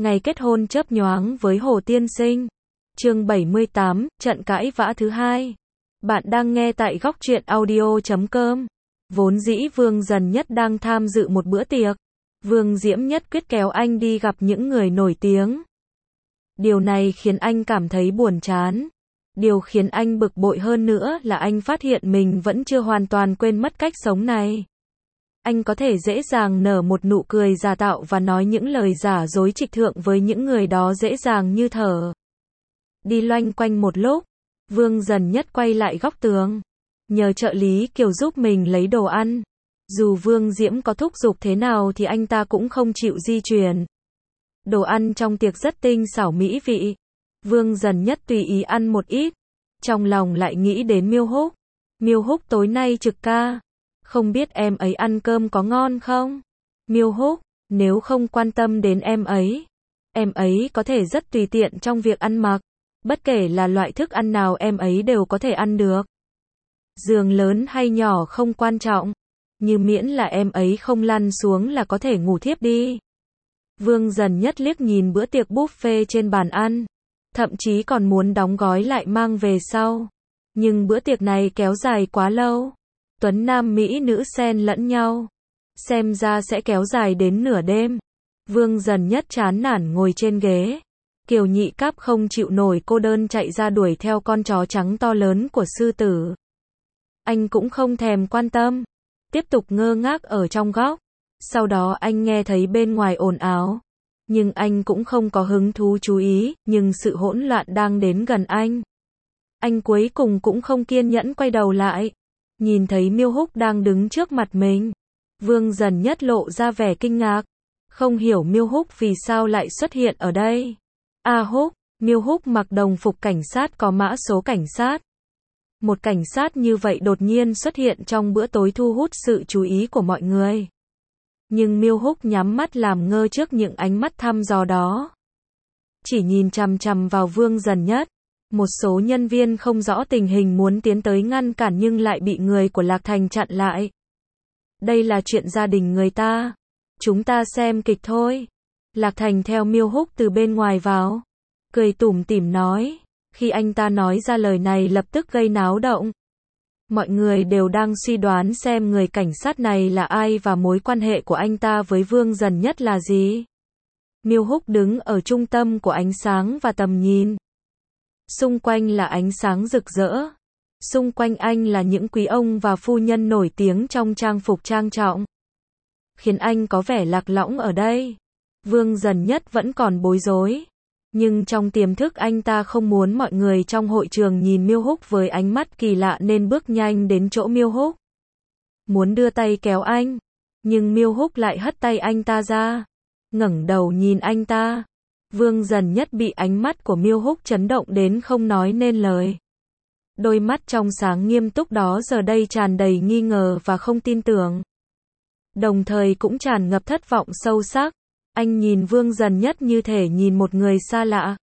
Ngày kết hôn chớp nhoáng với Hồ Tiên Sinh. Chương 78, trận cãi vã thứ hai. Bạn đang nghe tại góc truyện audio.com. Vốn dĩ Vương Dần Nhất đang tham dự một bữa tiệc. Vương Diễm nhất quyết kéo anh đi gặp những người nổi tiếng. Điều này khiến anh cảm thấy buồn chán. Điều khiến anh bực bội hơn nữa là anh phát hiện mình vẫn chưa hoàn toàn quên mất cách sống này. Anh có thể dễ dàng nở một nụ cười giả tạo và nói những lời giả dối trịch thượng với những người đó dễ dàng như thở. Đi loanh quanh một lúc, Vương Dần Nhất quay lại góc tường, nhờ trợ lý Kiều giúp mình lấy đồ ăn. Dù Vương Diễm có thúc giục thế nào thì anh ta cũng không chịu di chuyển. Đồ ăn trong tiệc rất tinh xảo mỹ vị. Vương Dần Nhất tùy ý ăn một ít, trong lòng lại nghĩ đến Miêu Húc. Miêu Húc tối nay trực ca, không biết em ấy ăn cơm có ngon không? Miêu Húc, nếu không quan tâm đến em ấy có thể rất tùy tiện trong việc ăn mặc. Bất kể là loại thức ăn nào em ấy đều có thể ăn được. Giường lớn hay nhỏ không quan trọng, như miễn là em ấy không lăn xuống là có thể ngủ thiếp đi. Vương Dần Nhất liếc nhìn bữa tiệc buffet trên bàn ăn, thậm chí còn muốn đóng gói lại mang về sau. Nhưng bữa tiệc này kéo dài quá lâu. Tuấn nam mỹ nữ xen lẫn nhau, xem ra sẽ kéo dài đến nửa đêm. Vương Dần Nhất chán nản ngồi trên ghế. Kiều Nhị Cáp không chịu nổi cô đơn chạy ra đuổi theo con chó trắng to lớn của sư tử. Anh cũng không thèm quan tâm, tiếp tục ngơ ngác ở trong góc. Sau đó anh nghe thấy bên ngoài ồn ào, nhưng anh cũng không có hứng thú chú ý, nhưng sự hỗn loạn đang đến gần anh. Anh cuối cùng cũng không kiên nhẫn quay đầu lại, nhìn thấy Miêu Húc đang đứng trước mặt mình. Vương Dần Nhất lộ ra vẻ kinh ngạc, không hiểu Miêu Húc vì sao lại xuất hiện ở đây. Húc, Miêu Húc mặc đồng phục cảnh sát có mã số cảnh sát. Một cảnh sát như vậy đột nhiên xuất hiện trong bữa tối thu hút sự chú ý của mọi người. Nhưng Miêu Húc nhắm mắt làm ngơ trước những ánh mắt thăm dò đó. Chỉ nhìn chằm chằm vào Vương Dần Nhất. Một số nhân viên không rõ tình hình muốn tiến tới ngăn cản nhưng lại bị người của Lạc Thành chặn lại. Đây là chuyện gia đình người ta. Chúng ta xem kịch thôi. Lạc Thành theo Miêu Húc từ bên ngoài vào, cười tủm tỉm nói. Khi anh ta nói ra lời này lập tức gây náo động. Mọi người đều đang suy đoán xem người cảnh sát này là ai và mối quan hệ của anh ta với Vương Dần Nhất là gì. Miêu Húc đứng ở trung tâm của ánh sáng và tầm nhìn. Xung quanh là ánh sáng rực rỡ. Xung quanh anh là những quý ông và phu nhân nổi tiếng trong trang phục trang trọng, khiến anh có vẻ lạc lõng ở đây. Vương Dần Nhất vẫn còn bối rối, nhưng trong tiềm thức anh ta không muốn mọi người trong hội trường nhìn Miêu Húc với ánh mắt kỳ lạ nên bước nhanh đến chỗ Miêu Húc, muốn đưa tay kéo anh, nhưng Miêu Húc lại hất tay anh ta ra, ngẩng đầu nhìn anh ta. Vương Dần Nhất bị ánh mắt của Miêu Húc chấn động đến không nói nên lời. Đôi mắt trong sáng nghiêm túc đó giờ đây tràn đầy nghi ngờ và không tin tưởng, đồng thời cũng tràn ngập thất vọng sâu sắc. Anh nhìn Vương Dần Nhất như thể nhìn một người xa lạ.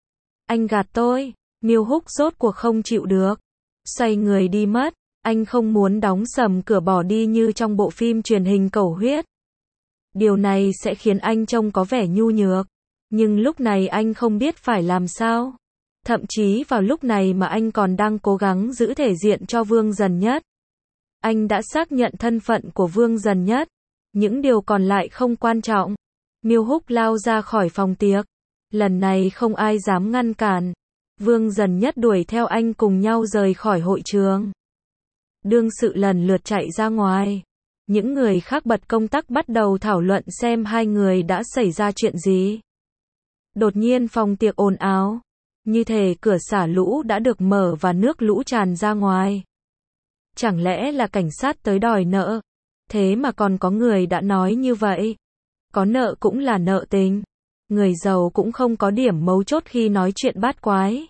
Anh gạt tôi. Miêu Húc rốt cuộc không chịu được, xoay người đi mất. Anh không muốn đóng sầm cửa bỏ đi như trong bộ phim truyền hình Cầu Huyết. Điều này sẽ khiến anh trông có vẻ nhu nhược. Nhưng lúc này anh không biết phải làm sao. Thậm chí vào lúc này mà anh còn đang cố gắng giữ thể diện cho Vương Dần Nhất. Anh đã xác nhận thân phận của Vương Dần Nhất. Những điều còn lại không quan trọng. Miêu Húc lao ra khỏi phòng tiệc. Lần này không ai dám ngăn cản. Vương Dần Nhất đuổi theo anh cùng nhau rời khỏi hội trường. Đương sự lần lượt chạy ra ngoài. Những người khác bật công tắc bắt đầu thảo luận xem hai người đã xảy ra chuyện gì. Đột nhiên phòng tiệc ồn ào, như thể cửa xả lũ đã được mở và nước lũ tràn ra ngoài. Chẳng lẽ là cảnh sát tới đòi nợ? Thế mà còn có người đã nói như vậy. Có nợ cũng là nợ tình. Người giàu cũng không có điểm mấu chốt khi nói chuyện bát quái.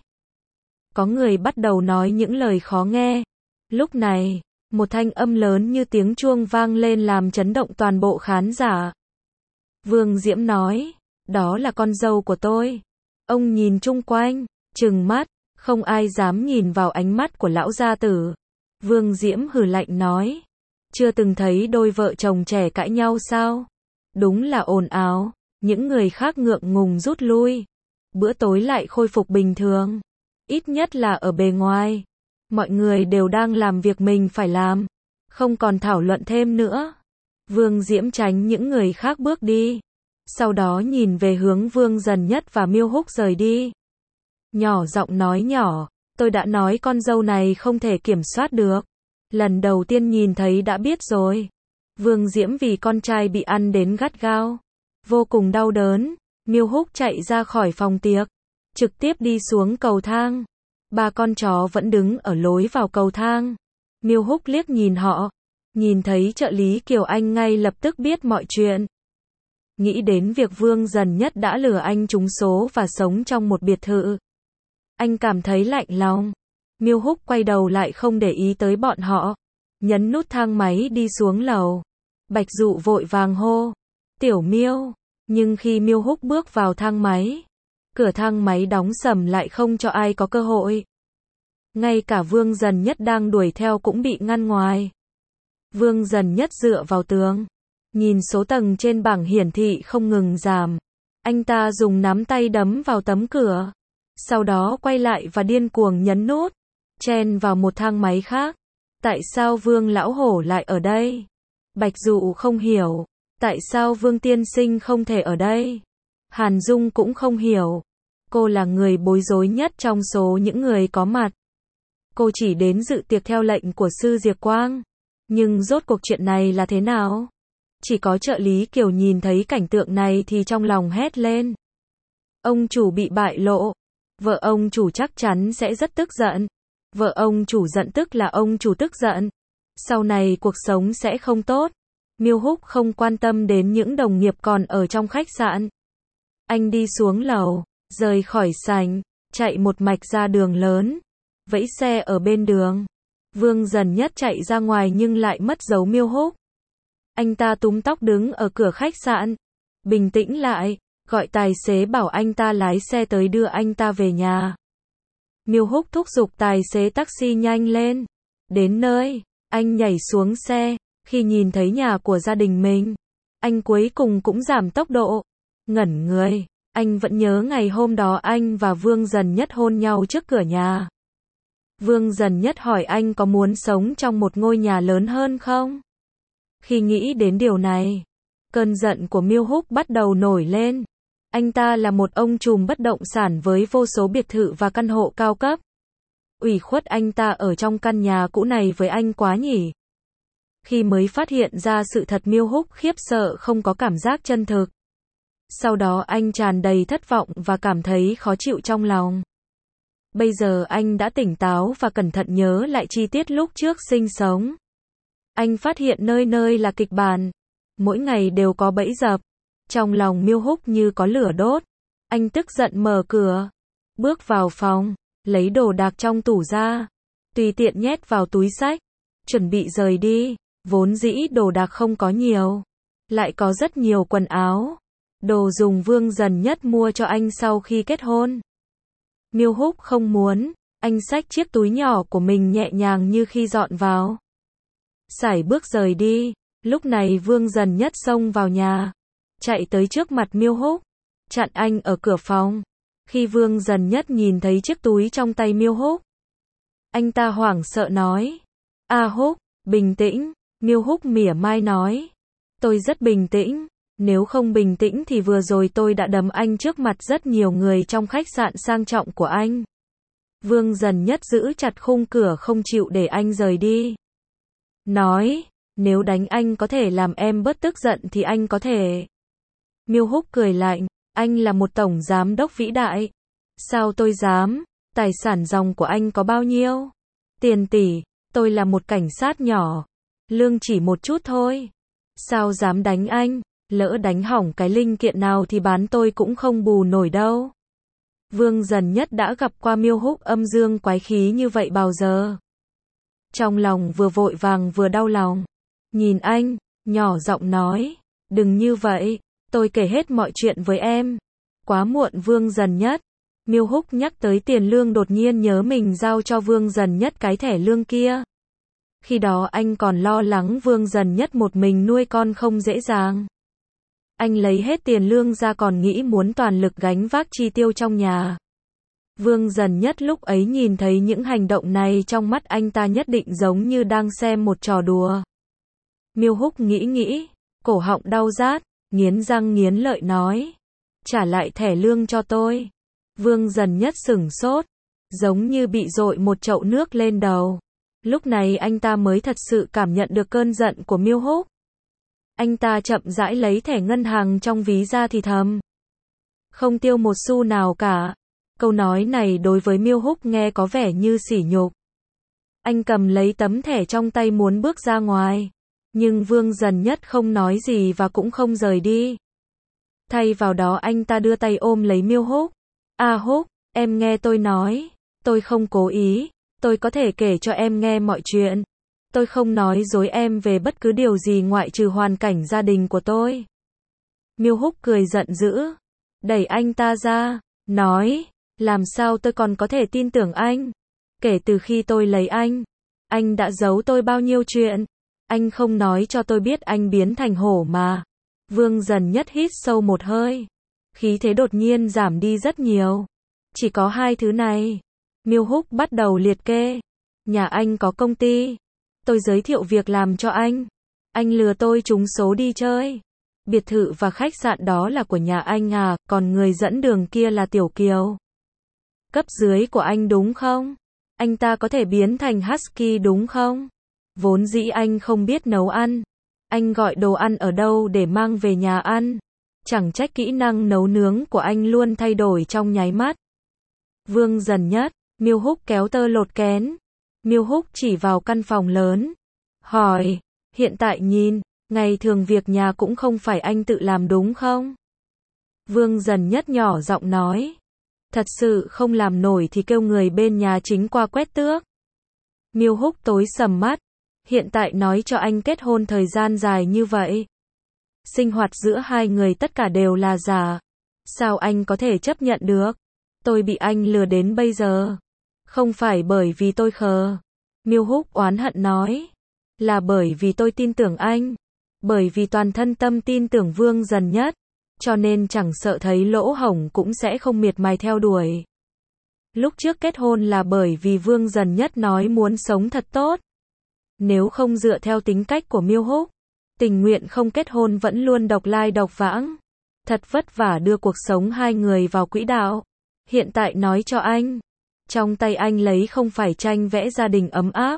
Có người bắt đầu nói những lời khó nghe. Lúc này, một thanh âm lớn như tiếng chuông vang lên làm chấn động toàn bộ khán giả. Vương Diễm nói, đó là con dâu của tôi. Ông nhìn chung quanh, trừng mắt, không ai dám nhìn vào ánh mắt của lão gia tử. Vương Diễm hừ lạnh nói, chưa từng thấy đôi vợ chồng trẻ cãi nhau sao? Đúng là ồn ào. Những người khác ngượng ngùng rút lui. Bữa tối lại khôi phục bình thường. Ít nhất là ở bề ngoài. Mọi người đều đang làm việc mình phải làm. Không còn thảo luận thêm nữa. Vương Diễm tránh những người khác bước đi. Sau đó nhìn về hướng Vương Dần Nhất và Miêu Húc rời đi. Nhỏ giọng nói nhỏ, tôi đã nói con dâu này không thể kiểm soát được. Lần đầu tiên nhìn thấy đã biết rồi. Vương Diễm vì con trai bị ăn đến gắt gao. Vô cùng đau đớn. Miêu Húc chạy ra khỏi phòng tiệc. Trực tiếp đi xuống cầu thang. Ba con chó vẫn đứng ở lối vào cầu thang. Miêu Húc liếc nhìn họ. Nhìn thấy trợ lý Kiều Anh ngay lập tức biết mọi chuyện. Nghĩ đến việc Vương Dần Nhất đã lừa anh trúng số và sống trong một biệt thự. Anh cảm thấy lạnh lòng. Miêu Húc quay đầu lại không để ý tới bọn họ. Nhấn nút thang máy đi xuống lầu. Bạch Dụ vội vàng hô. Tiểu Miêu. Nhưng khi Miêu Húc bước vào thang máy, cửa thang máy đóng sầm lại không cho ai có cơ hội. Ngay cả Vương Dần Nhất đang đuổi theo cũng bị ngăn ngoài. Vương Dần Nhất dựa vào tường. Nhìn số tầng trên bảng hiển thị không ngừng giảm. Anh ta dùng nắm tay đấm vào tấm cửa. Sau đó quay lại và điên cuồng nhấn nút. Chen vào một thang máy khác. Tại sao Vương Lão Hổ lại ở đây? Bạch Dụ không hiểu. Tại sao Vương Tiên Sinh không thể ở đây? Hàn Dung cũng không hiểu. Cô là người bối rối nhất trong số những người có mặt. Cô chỉ đến dự tiệc theo lệnh của Sư Diệp Quang. Nhưng rốt cuộc chuyện này là thế nào? Chỉ có trợ lý Kiều nhìn thấy cảnh tượng này thì trong lòng hét lên. Ông chủ bị bại lộ. Vợ ông chủ chắc chắn sẽ rất tức giận. Vợ ông chủ giận tức là ông chủ tức giận. Sau này cuộc sống sẽ không tốt. Miêu Húc không quan tâm đến những đồng nghiệp còn ở trong khách sạn. Anh đi xuống lầu, rời khỏi sảnh, chạy một mạch ra đường lớn. Vẫy xe ở bên đường. Vương Dần Nhất chạy ra ngoài nhưng lại mất dấu Miêu Húc. Anh ta túm tóc đứng ở cửa khách sạn. Bình tĩnh lại, gọi tài xế bảo anh ta lái xe tới đưa anh ta về nhà. Miêu Húc thúc giục tài xế taxi nhanh lên. Đến nơi, anh nhảy xuống xe. Khi nhìn thấy nhà của gia đình mình, anh cuối cùng cũng giảm tốc độ. Ngẩn người, anh vẫn nhớ ngày hôm đó anh và Vương Dần Nhất hôn nhau trước cửa nhà. Vương Dần Nhất hỏi anh có muốn sống trong một ngôi nhà lớn hơn không? Khi nghĩ đến điều này, cơn giận của Miêu Húc bắt đầu nổi lên. Anh ta là một ông trùm bất động sản với vô số biệt thự và căn hộ cao cấp. Ủy khuất anh ta ở trong căn nhà cũ này với anh quá nhỉ? Khi mới phát hiện ra sự thật Miêu Húc khiếp sợ không có cảm giác chân thực. Sau đó anh tràn đầy thất vọng và cảm thấy khó chịu trong lòng. Bây giờ anh đã tỉnh táo và cẩn thận nhớ lại chi tiết lúc trước sinh sống. Anh phát hiện nơi nơi là kịch bản. Mỗi ngày đều có bẫy dập. Trong lòng Miêu Húc như có lửa đốt. Anh tức giận mở cửa. Bước vào phòng. Lấy đồ đạc trong tủ ra. Tùy tiện nhét vào túi xách. Chuẩn bị rời đi. Vốn dĩ đồ đạc không có nhiều. Lại có rất nhiều quần áo. Đồ dùng Vương Dần Nhất mua cho anh sau khi kết hôn. Miêu Húc không muốn. Anh xách chiếc túi nhỏ của mình nhẹ nhàng như khi dọn vào. Sải bước rời đi. Lúc này Vương Dần Nhất xông vào nhà. Chạy tới trước mặt Miêu Húc. Chặn anh ở cửa phòng. Khi Vương Dần Nhất nhìn thấy chiếc túi trong tay Miêu Húc. Anh ta hoảng sợ nói. A Húc, bình tĩnh. Miêu Húc mỉa mai nói. Tôi rất bình tĩnh. Nếu không bình tĩnh thì vừa rồi tôi đã đấm anh trước mặt rất nhiều người trong khách sạn sang trọng của anh. Vương Dần Nhất giữ chặt khung cửa không chịu để anh rời đi. Nói, nếu đánh anh có thể làm em bớt tức giận thì anh có thể. Miêu Húc cười lạnh, anh là một tổng giám đốc vĩ đại. Sao tôi dám? Tài sản ròng của anh có bao nhiêu? Tiền tỷ, tôi là một cảnh sát nhỏ. Lương chỉ một chút thôi. Sao dám đánh anh? Lỡ đánh hỏng cái linh kiện nào thì bán tôi cũng không bù nổi đâu. Vương Dần Nhất đã gặp qua Miêu Húc âm dương quái khí như vậy bao giờ. Trong lòng vừa vội vàng vừa đau lòng. Nhìn anh, nhỏ giọng nói. Đừng như vậy, tôi kể hết mọi chuyện với em. Quá muộn Vương Dần Nhất. Miêu Húc nhắc tới tiền lương đột nhiên nhớ mình giao cho Vương Dần Nhất cái thẻ lương kia. Khi đó anh còn lo lắng Vương Dần Nhất một mình nuôi con không dễ dàng. Anh lấy hết tiền lương ra còn nghĩ muốn toàn lực gánh vác chi tiêu trong nhà. Vương Dần Nhất lúc ấy nhìn thấy những hành động này trong mắt anh ta nhất định giống như đang xem một trò đùa. Miêu Húc nghĩ, cổ họng đau rát, nghiến răng nghiến lợi nói. Trả lại thẻ lương cho tôi. Vương Dần Nhất sửng sốt, giống như bị dội một chậu nước lên đầu. Lúc này anh ta mới thật sự cảm nhận được cơn giận của Miêu Húc. Anh ta chậm rãi lấy thẻ ngân hàng trong ví ra thì thầm. Không tiêu một xu nào cả. Câu nói này đối với Miêu Húc nghe có vẻ như sỉ nhục. Anh cầm lấy tấm thẻ trong tay muốn bước ra ngoài. Nhưng Vương Dần Nhất không nói gì và cũng không rời đi. Thay vào đó anh ta đưa tay ôm lấy Miêu Húc. À Húc, em nghe tôi nói. Tôi không cố ý. Tôi có thể kể cho em nghe mọi chuyện. Tôi không nói dối em về bất cứ điều gì ngoại trừ hoàn cảnh gia đình của tôi. Miêu Húc cười giận dữ. Đẩy anh ta ra. Nói. Làm sao tôi còn có thể tin tưởng anh? Kể từ khi tôi lấy anh đã giấu tôi bao nhiêu chuyện. Anh không nói cho tôi biết anh biến thành hổ mà. Vương Dần Nhất hít sâu một hơi. Khí thế đột nhiên giảm đi rất nhiều. Chỉ có hai thứ này. Miêu Húc bắt đầu liệt kê. Nhà anh có công ty. Tôi giới thiệu việc làm cho anh. Anh lừa tôi trúng số đi chơi. Biệt thự và khách sạn đó là của nhà anh à, còn người dẫn đường kia là Tiểu Kiều. Cấp dưới của anh đúng không? Anh ta có thể biến thành husky đúng không? Vốn dĩ anh không biết nấu ăn. Anh gọi đồ ăn ở đâu để mang về nhà ăn? Chẳng trách kỹ năng nấu nướng của anh luôn thay đổi trong nháy mắt. Vương Dần Nhất, Miêu Húc kéo tơ lột kén. Miêu Húc chỉ vào căn phòng lớn. Hỏi, hiện tại nhìn, ngày thường việc nhà cũng không phải anh tự làm đúng không? Vương Dần Nhất nhỏ giọng nói. Thật sự không làm nổi thì kêu người bên nhà chính qua quét tước. Miêu Húc tối sầm mắt. Hiện tại nói cho anh kết hôn thời gian dài như vậy. Sinh hoạt giữa hai người tất cả đều là giả. Sao anh có thể chấp nhận được? Tôi bị anh lừa đến bây giờ. Không phải bởi vì tôi khờ. Miêu Húc oán hận nói. Là bởi vì tôi tin tưởng anh. Bởi vì toàn thân tâm tin tưởng Vương Dần Nhất. Cho nên chẳng sợ thấy lỗ hổng cũng sẽ không miệt mài theo đuổi. Lúc trước kết hôn là bởi vì Vương Dần Nhất nói muốn sống thật tốt. Nếu không dựa theo tính cách của Miêu Húc, tình nguyện không kết hôn vẫn luôn độc lai độc vãng. Thật vất vả đưa cuộc sống hai người vào quỹ đạo. Hiện tại nói cho anh, trong tay anh lấy không phải tranh vẽ gia đình ấm áp,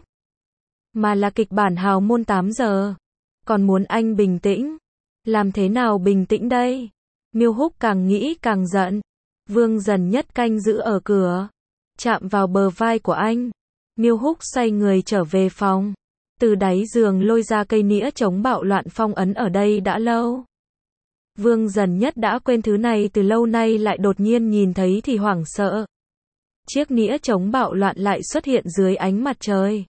mà là kịch bản hào môn 8 giờ. Còn muốn anh bình tĩnh. Làm thế nào bình tĩnh đây? Miêu Húc càng nghĩ càng giận. Vương Dần Nhất canh giữ ở cửa, chạm vào bờ vai của anh. Miêu Húc xoay người trở về phòng. Từ đáy giường lôi ra cây nĩa chống bạo loạn phong ấn ở đây đã lâu. Vương Dần Nhất đã quên thứ này từ lâu nay lại đột nhiên nhìn thấy thì hoảng sợ. Chiếc nĩa chống bạo loạn lại xuất hiện dưới ánh mặt trời.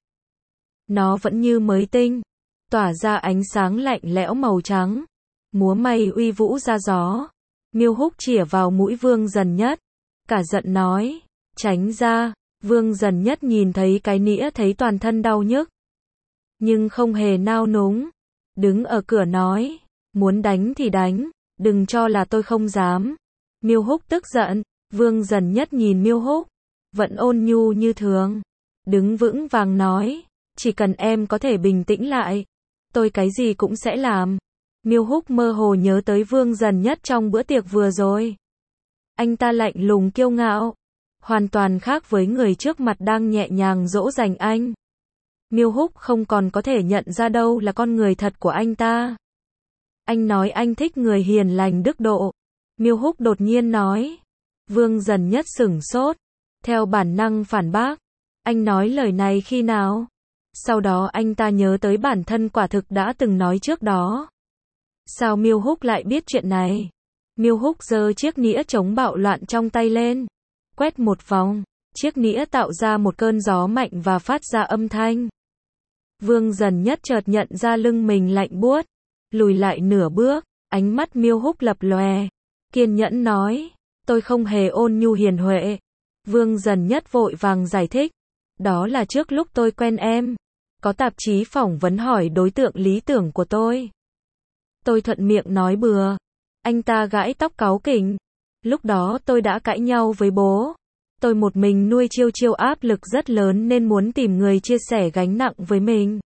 Nó vẫn như mới tinh, tỏa ra ánh sáng lạnh lẽo màu trắng, múa may uy vũ ra gió. Miêu Húc chĩa vào mũi Vương Dần Nhất, cả giận nói, tránh ra. Vương Dần Nhất nhìn thấy cái nĩa thấy toàn thân đau nhức, nhưng không hề nao núng, đứng ở cửa nói, muốn đánh thì đánh, đừng cho là tôi không dám. Miêu Húc tức giận. Vương Dần Nhất nhìn Miêu Húc, vẫn ôn nhu như thường, đứng vững vàng nói, chỉ cần em có thể bình tĩnh lại, tôi cái gì cũng sẽ làm. Miêu Húc mơ hồ nhớ tới Vương Dần Nhất trong bữa tiệc vừa rồi. Anh ta lạnh lùng kiêu ngạo, hoàn toàn khác với người trước mặt đang nhẹ nhàng dỗ dành anh. Miêu Húc không còn có thể nhận ra đâu là con người thật của anh ta. Anh nói anh thích người hiền lành đức độ. Miêu Húc đột nhiên nói. Vương Dần Nhất sửng sốt, theo bản năng phản bác. Anh nói lời này khi nào? Sau đó anh ta nhớ tới bản thân quả thực đã từng nói trước đó. Sao Miêu Húc lại biết chuyện này? Miêu Húc giơ chiếc nĩa chống bạo loạn trong tay lên, quét một vòng, chiếc nĩa tạo ra một cơn gió mạnh và phát ra âm thanh. Vương Dần Nhất chợt nhận ra lưng mình lạnh buốt, lùi lại nửa bước, ánh mắt Miêu Húc lập lòe, kiên nhẫn nói, tôi không hề ôn nhu hiền huệ. Vương Dần Nhất vội vàng giải thích, đó là trước lúc tôi quen em, có tạp chí phỏng vấn hỏi đối tượng lý tưởng của tôi. Tôi thuận miệng nói bừa, Anh ta gãi tóc cáu kỉnh. Lúc đó tôi đã cãi nhau với bố. Tôi một mình nuôi Chiêu Chiêu áp lực rất lớn nên muốn tìm người chia sẻ gánh nặng với mình.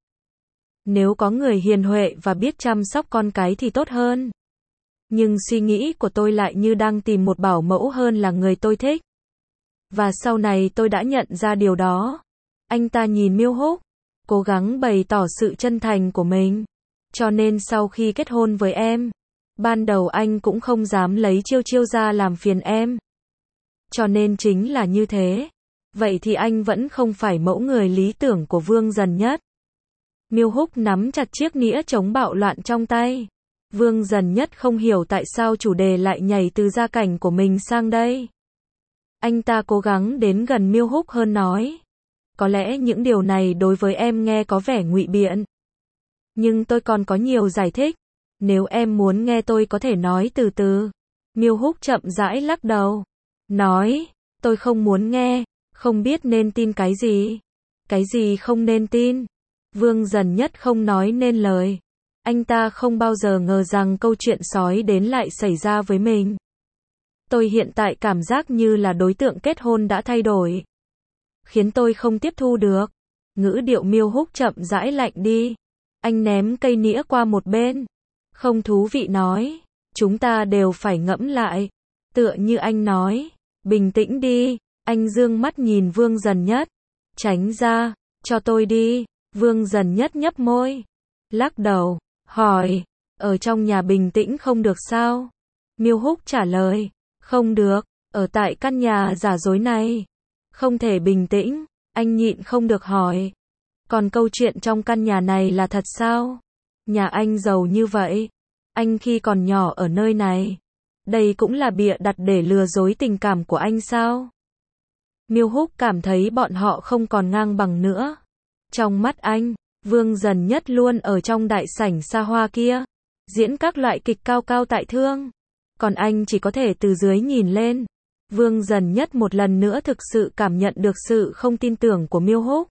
Nếu có người hiền huệ và biết chăm sóc con cái thì tốt hơn. Nhưng suy nghĩ của tôi lại như đang tìm một bảo mẫu hơn là người tôi thích. Và sau này tôi đã nhận ra điều đó. Anh ta nhìn Miêu Húc, cố gắng bày tỏ sự chân thành của mình. Cho nên sau khi kết hôn với em, ban đầu anh cũng không dám lấy Chiêu Chiêu ra làm phiền em. Cho nên chính là như thế. Vậy thì anh vẫn không phải mẫu người lý tưởng của Vương Dần Nhất. Miêu Húc nắm chặt chiếc nĩa chống bạo loạn trong tay. Vương Dần Nhất không hiểu tại sao chủ đề lại nhảy từ gia cảnh của mình sang đây. Anh ta cố gắng đến gần Miêu Húc hơn nói. Có lẽ những điều này đối với em nghe có vẻ ngụy biện. Nhưng tôi còn có nhiều giải thích. Nếu em muốn nghe tôi có thể nói từ từ. Miêu Húc chậm rãi lắc đầu. Nói, tôi không muốn nghe, không biết nên tin cái gì. Cái gì không nên tin. Vương Dần Nhất không nói nên lời. Anh ta không bao giờ ngờ rằng câu chuyện sói đến lại xảy ra với mình. Tôi hiện tại cảm giác như là đối tượng kết hôn đã thay đổi. Khiến tôi không tiếp thu được. Ngữ điệu Miêu Húc chậm rãi lạnh đi. Anh ném cây nĩa qua một bên. Không thú vị nói. Chúng ta đều phải ngẫm lại. Tựa như anh nói. Bình tĩnh đi. Anh dương mắt nhìn Vương Dần Nhất. Tránh ra. Cho tôi đi. Vương Dần Nhất nhấp môi. Lắc đầu. Hỏi. Ở trong nhà bình tĩnh không được sao? Miêu Húc trả lời. Không được. Ở tại căn nhà giả dối này. Không thể bình tĩnh. Anh nhịn không được hỏi. Còn câu chuyện trong căn nhà này là thật sao? Nhà anh giàu như vậy. Anh khi còn nhỏ ở nơi này. Đây cũng là bịa đặt để lừa dối tình cảm của anh sao? Miêu Húc cảm thấy bọn họ không còn ngang bằng nữa. Trong mắt anh, Vương Dần Nhất luôn ở trong đại sảnh xa hoa kia. Diễn các loại kịch cao cao tại thượng. Còn anh chỉ có thể từ dưới nhìn lên. Vương Dần Nhất một lần nữa thực sự cảm nhận được sự không tin tưởng của Miêu Húc.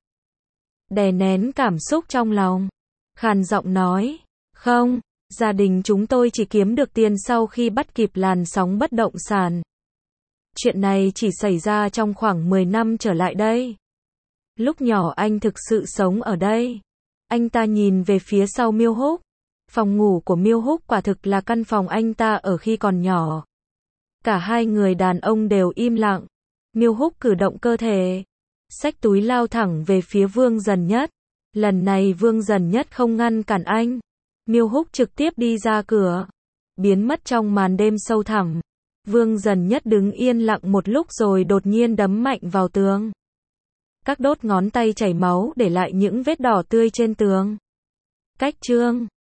Đè nén cảm xúc trong lòng. Khàn giọng nói. Không, gia đình chúng tôi chỉ kiếm được tiền sau khi bắt kịp làn sóng bất động sản. Chuyện này chỉ xảy ra trong khoảng 10 năm trở lại đây. Lúc nhỏ anh thực sự sống ở đây. Anh ta nhìn về phía sau Miêu Húc. Phòng ngủ của Miêu Húc quả thực là căn phòng anh ta ở khi còn nhỏ. Cả hai người đàn ông đều im lặng. Miêu Húc cử động cơ thể. Xách túi lao thẳng về phía Vương Dần Nhất. Lần này Vương Dần Nhất không ngăn cản anh. Miêu Húc trực tiếp đi ra cửa. Biến mất trong màn đêm sâu thẳm. Vương Dần Nhất đứng yên lặng một lúc rồi đột nhiên đấm mạnh vào tường. Các đốt ngón tay chảy máu để lại những vết đỏ tươi trên tường. Cách chương